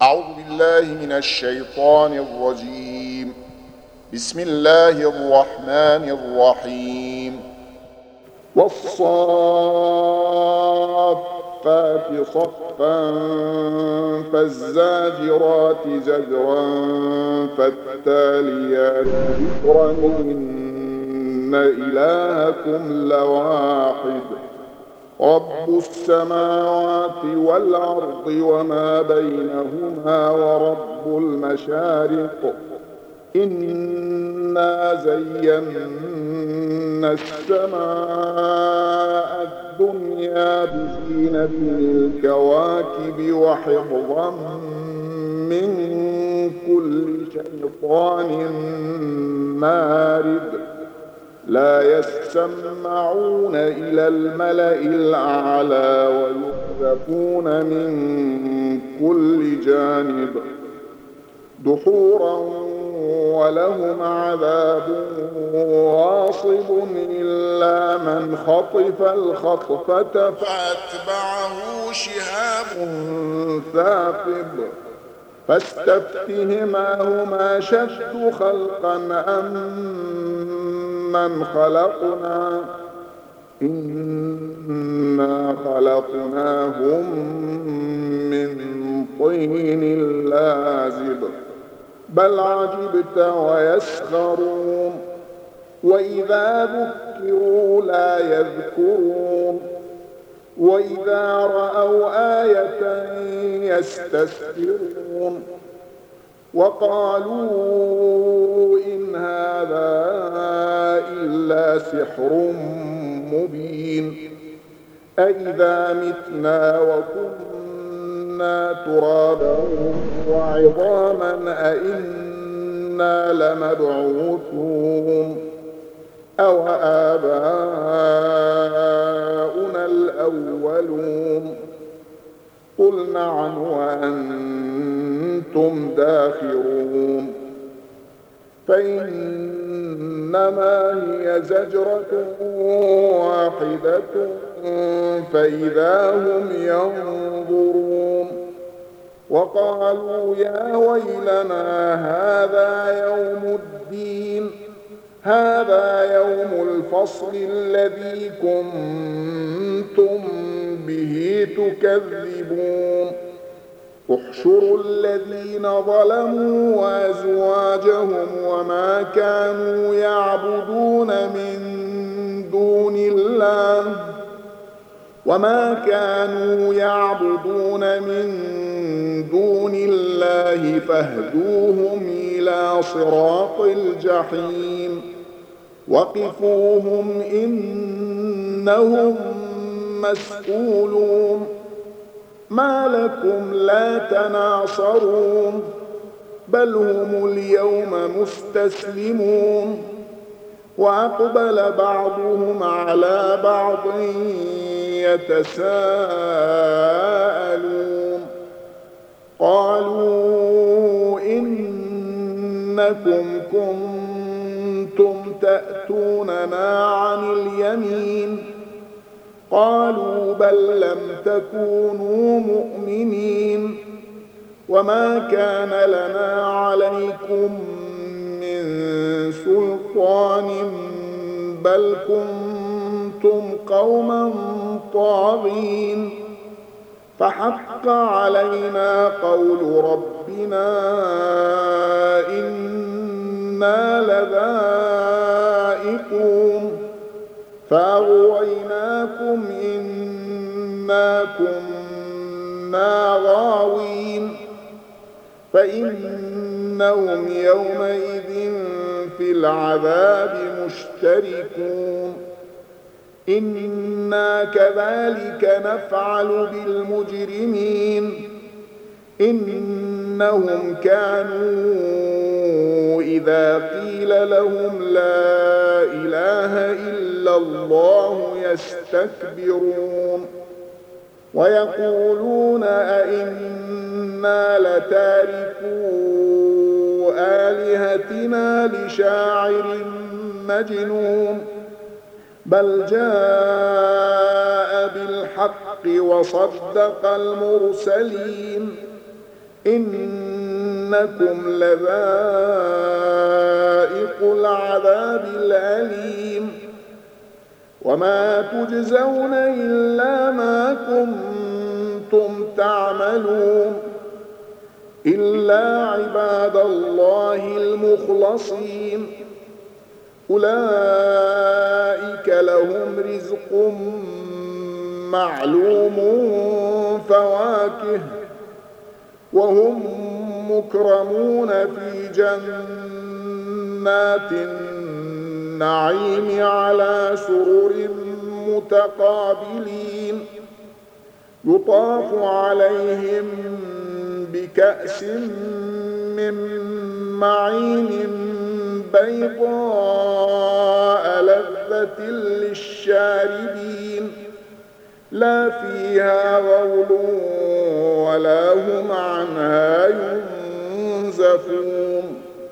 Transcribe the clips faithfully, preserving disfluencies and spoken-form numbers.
أعوذ بالله من الشيطان الرجيم. بسم الله الرحمن الرحيم. والصافات صفا فالزاجرات زجرا فالتاليات ذكرا إن إلهكم لواحد رب السماوات والأرض وما بينهما ورب المشارق إنا زينا السماء الدنيا بزينة الكواكب وحفظا من كل شيطان مارد لا يسمعون إلى الملأ الأعلى ويقذفون من كل جانب دحورا ولهم عذاب واصب إلا من خطف الخطفة فأتبعه شهاب ثاقب فاستفتهم أهم أشد خلقا أم من خلقنا إنا خلقناهم من طين لازب بل عجبت ويسخرون وإذا ذكروا لا يذكرون وإذا رأوا آية يستسخرون وقالوا إن هذا إلا سحر مبين أإذا متنا وكنا ترابا وعظاما أإنا لمبعوثون أو آباؤنا الأولون قل نعم وأنتم داخرون فإنما هي زجرة واحدة فإذا هم ينظرون وقالوا يا ويلنا هذا يوم الدين هذا يوم الفصل الذي كنتم به تكذبون احشروا الذين ظلموا وأزواجهم وما كانوا يعبدون من دون الله وما كانوا يعبدون من دون الله فاهدوهم إلى صراط الجحيم وقفوهم إنهم مسؤولون ما لكم لا تناصرون بل هم اليوم مستسلمون وأقبل بعضهم على بعض يتساءلون قالوا إنكم كنتم تأتوننا عن اليمين قالوا بل لم تكونوا مؤمنين وما كان لنا عليكم من سلطان بل كنتم قوما طاغين فحق علينا قول ربنا إنا لذائقون فأغويناكم إنا كنا غاوين فإنهم يومئذ في العذاب مشتركون إنا كذلك نفعل بالمجرمين إنهم كانوا إذا قيل لهم لا إله إلا الله يستكبرون ويقولون أئنا لتاركو آلهتنا لشاعر مجنون بل جاء بالحق وصدق المرسلين إنكم لذائق العذاب الأليم وما تجزون إلا ما كنتم تعملون إلا عباد الله المخلصين أولئك لهم رزق معلوم فواكه وهم مكرمون في جنات النعيم على سرر متقابلين يطاف عليهم بكأس من معين بيضاء لذة للشاربين لا فيها غول ولا هم عنها ينزفون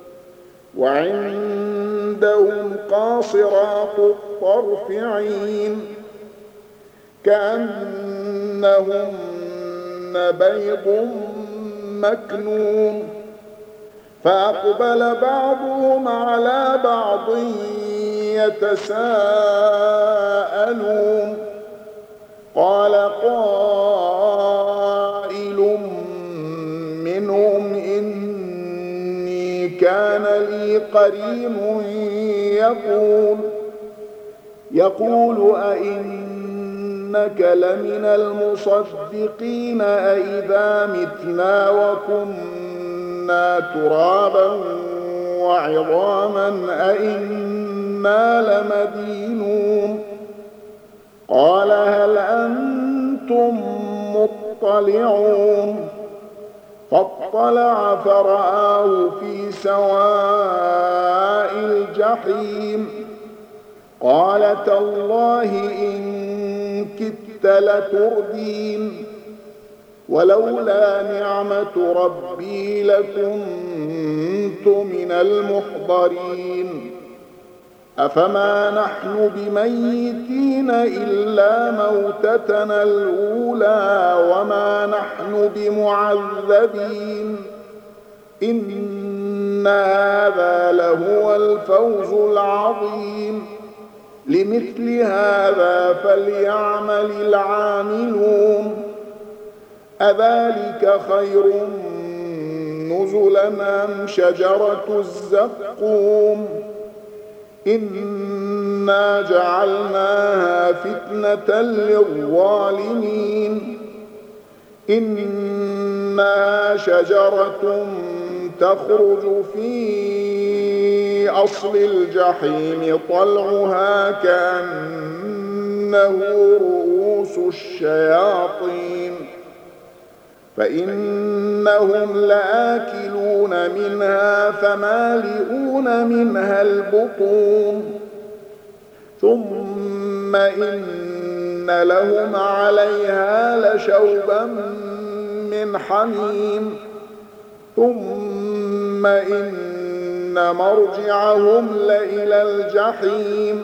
وعندهم قاصرات الطرف عين كأنهن بيض مكنون فأقبل بعضهم على بعض يتساءلون قال قائل منهم إني كان لي قرين يقول يقول أئنك لمن المصدقين أئذا متنا وكنا ترابا وعظاما أئنا لمدينون قال هل أنتم مطلعون فاطلع فرآه في سواء الجحيم قال تالله إن كدت لتردين ولولا نعمة ربي لكنت من المحضرين أفما نحن بميتين إلا موتتنا الأولى وما نحن بمعذبين إن هذا لهو الفوز العظيم لمثل هذا فليعمل العاملون أذلك خير نزلا أم شجرة الزقوم إنا جعلناها فتنة للظالمين إنها شجرة تخرج في أصل الجحيم طلعها كأنه رؤوس الشياطين فإنهم لآكلون منها فمالئون منها البطون ثم إن لهم عليها لشوبا من حميم ثم إن مرجعهم لإلى الجحيم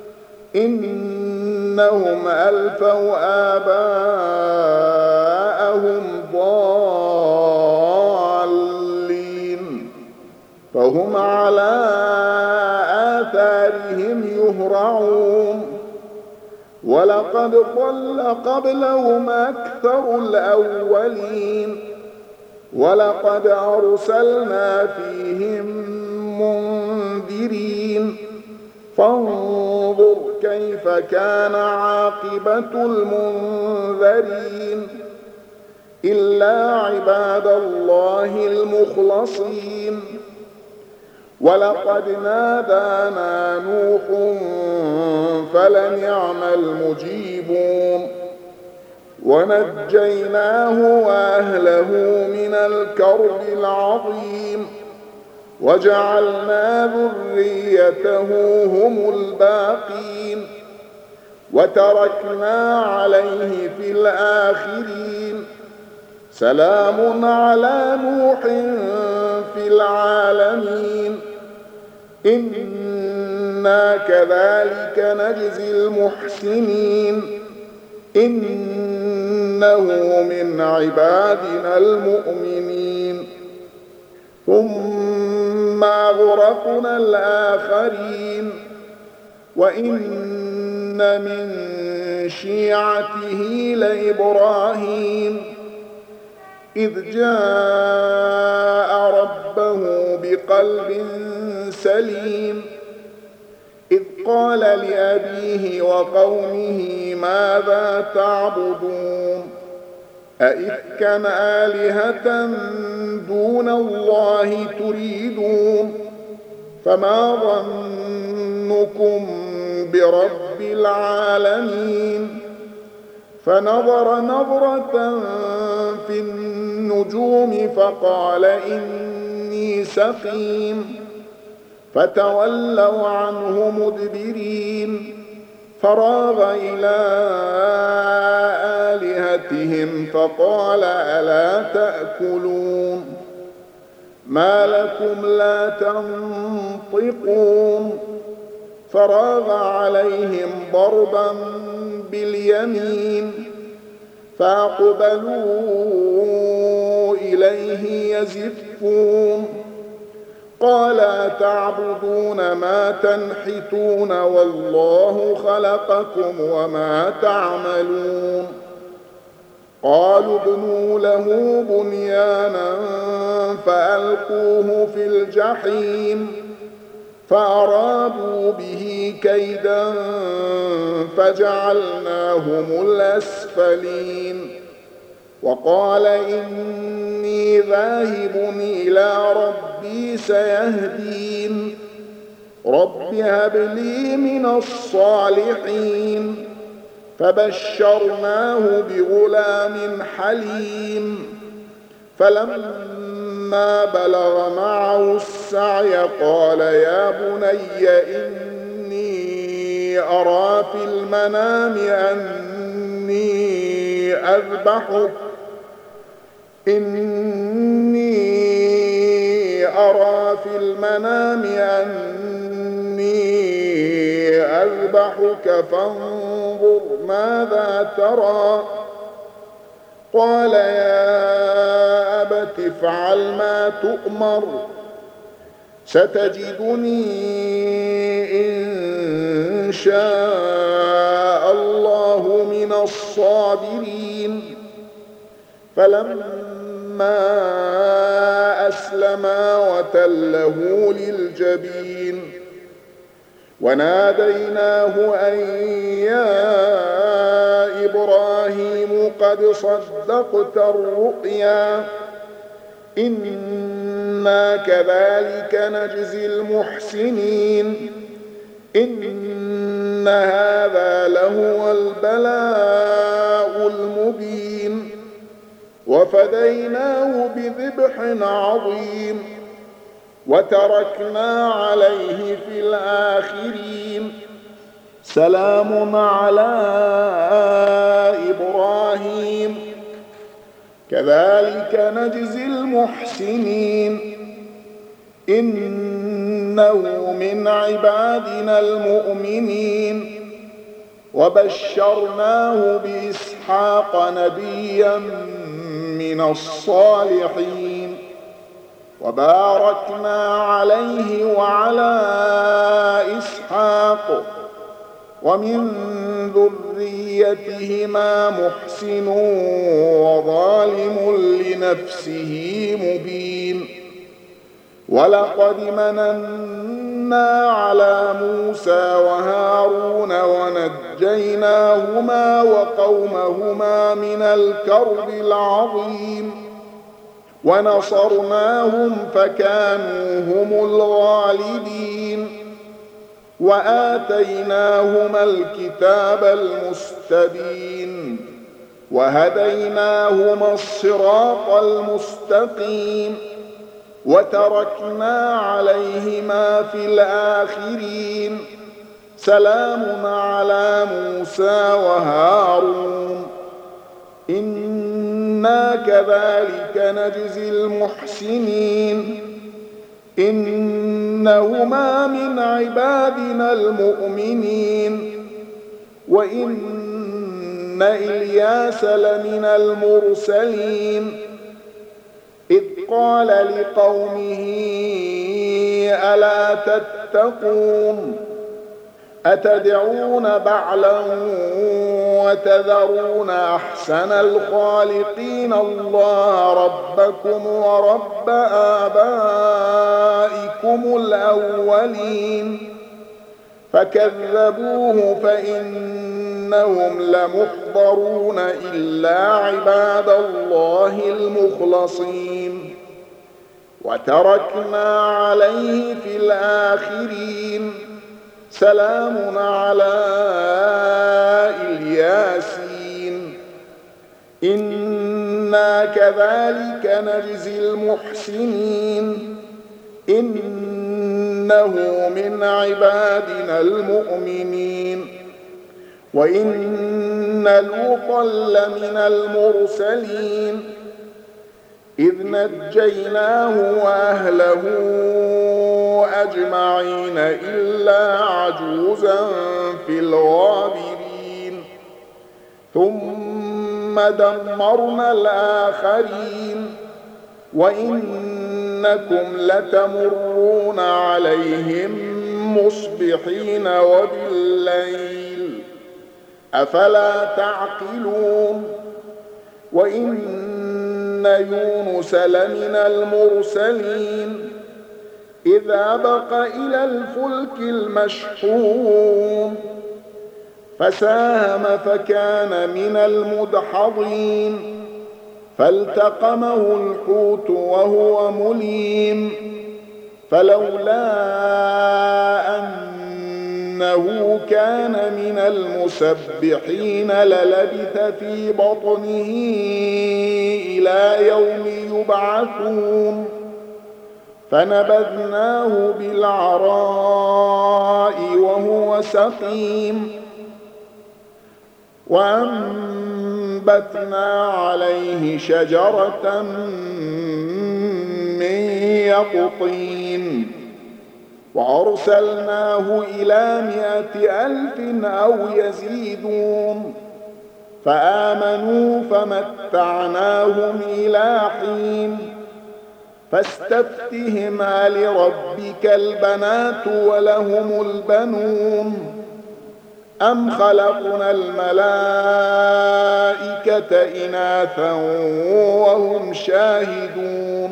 إنهم ألفوا آباءهم ضالين فهم على آثارهم يهرعون ولقد ضل قبلهم أكثر الأولين ولقد أرسلنا فيهم منذرين فانظر كيف كان عاقبة المنذرين إلا عباد الله المخلصين ولقد نادانا نوح فلنعم المجيبون ونجيناه وأهله من الكرب العظيم وجعلنا ذريته هم الباقين وتركنا عليه في الآخرين سلام على نوح في العالمين إنا كذلك نجزي المحسنين إنه من عبادنا المؤمنين ثم أغرقنا الآخرين وإن من شيعته لإبراهيم إذ جاء ربه بقلب سليم إذ قال لأبيه وقومه ماذا تعبدون أئفكا آلهة دون الله تريدون فما ظنكم برب العالمين فنظر نظرة في النجوم فقال إني سقيم فتولوا عنه مدبرين فراغ إلى آلهتهم فقال ألا تأكلون ما لكم لا تنطقون فراغ عليهم ضربا باليمين فأقبلوا إليه يزفون قال تعبدون ما تنحتون والله خلقكم وما تعملون قالوا ابنوا له بنيانا فألقوه في الجحيم فأرادوا به كيدا فجعلناهم الأسفلين وقال إني ذاهب إلى ربي سيهدين رب هب لي من الصالحين فبشرناه بغلام حليم فلما بلغ معه السعي قال يا بني إني أرى في المنام أني أذبحك إني أرى في المنام أني أذبحك فانظر ماذا ترى قال يا أبت افعل ما تؤمر ستجدني إن شاء الله من الصابرين فلما أسلما وتله للجبين وناديناه أن يا إبراهيم قد صدقت الرؤيا إنا كذلك نجزي المحسنين إن هذا لهو البلاء المبين وفديناه بذبح عظيم وتركنا عليه في الآخرين سلام على إبراهيم كذلك نجزي المحسنين إنه من عبادنا المؤمنين وبشرناه بإسحاق نبيا من الصالحين وباركنا عليه وعلى إسحاق ومن ذريتهما محسن وظالم لنفسه مبين ولقد مننا على موسى وهارون ونجيناهما وقومهما من الكرب العظيم ونصرناهم فكانوا هم الغالبين وآتيناهما الكتاب المستبين وهديناهما الصراط المستقيم وتركنا عليهما في الآخرين سلام على موسى وهارون إنا كذلك نجزي المحسنين إنهما من عبادنا المؤمنين وإن إلياس لمن المرسلين إذ قال لقومه ألا تتقون أتدعون بعلا وتذرون أحسن الخالقين الله ربكم ورب آبائكم الأولين فكذبوه فإنهم لمحضرون إلا عباد الله المخلصين وتركنا عليه في الآخرين سلام على الياسين إنا كذلك نجزي المحسنين إنه من عبادنا المؤمنين وإن لوطا لمن المرسلين إذ نجيناه وأهله أجمعين إلا عجوزا في الغابرين ثم دمرنا الآخرين وإنكم لتمرون عليهم مصبحين وبالليل أفلا تعقلون وإن يونس لمن المرسلين إذ أبق إلى الفلك المشحون فساهم فكان من المدحضين فالتقمه الحوت وهو مليم فلولا أنه كان من المسبحين للبث في بطنه إلى يوم يبعثون فنبذناه بالعراء وهو سقيم وأنبتنا عليه شجرة من يقطين وأرسلناه إلى مائة ألف أو يزيدون فآمنوا فمتعناهم إلى حين فاستفتهم لربك البنات ولهم البنون أم خلقنا الملائكة إناثا وهم شاهدون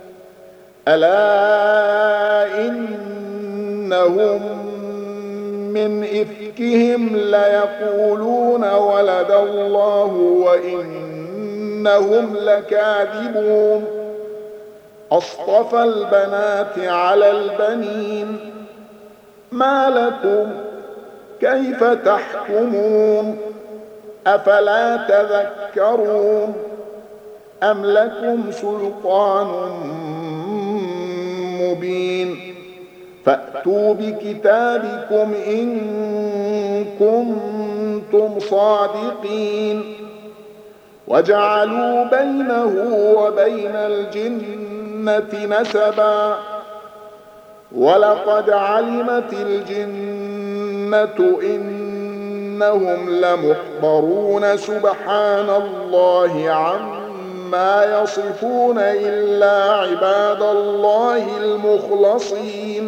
ألا إنهم من إفكهم ليقولون ولد الله وإنهم لكاذبون أصطفى البنات على البنين ما لكم كيف تحكمون أفلا تذكرون أم لكم سلطان مبين فأتوا بكتابكم إن كنتم صادقين وجعلوا بينه وبين الجنة نسبا ولقد علمت الجنة إنهم لمحضرون سبحان الله عما يصفون إلا عباد الله المخلصين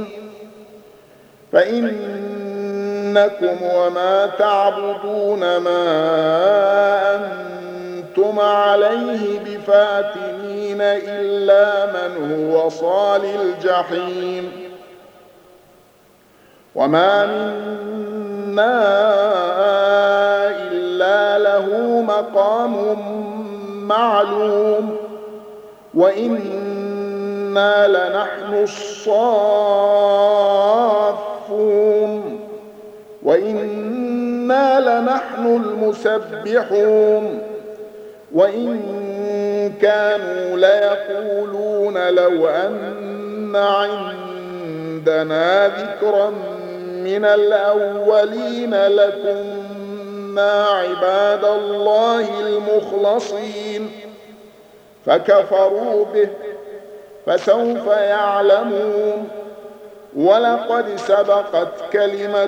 فإنكم وما تعبدون ما أنتم عليه بفاتنين إلا من هو صال الجحيم وما منا إلا له مقام معلوم وإنا لنحن الصافون وإنا لنحن المسبحون وإن كانوا ليقولون لو أن عندنا ذكرا من الأولين لكنا عباد الله المخلصين فكفروا به فسوف يعلمون ولقد سبقت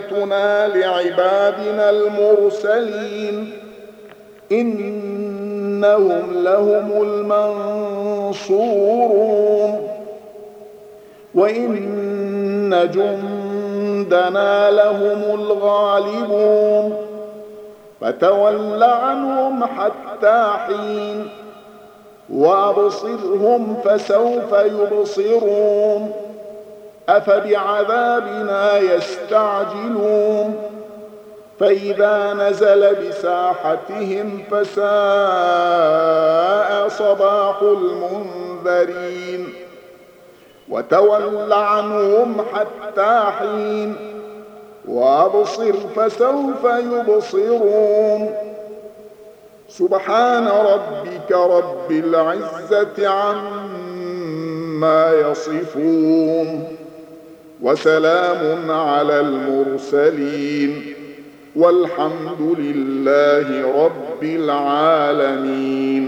كلمتنا لعبادنا المرسلين إن إنهم لهم المنصورون وإن جندنا لهم الغالبون فتول عنهم حتى حين وأبصرهم فسوف يبصرون أفبعذابنا يستعجلون فإذا نزل بساحتهم فساء صباح المنذرين وتول عنهم حتى حين وأبصر فسوف يبصرون سبحان ربك رب العزة عما يصفون وسلام على المرسلين والحمد لله رب العالمين.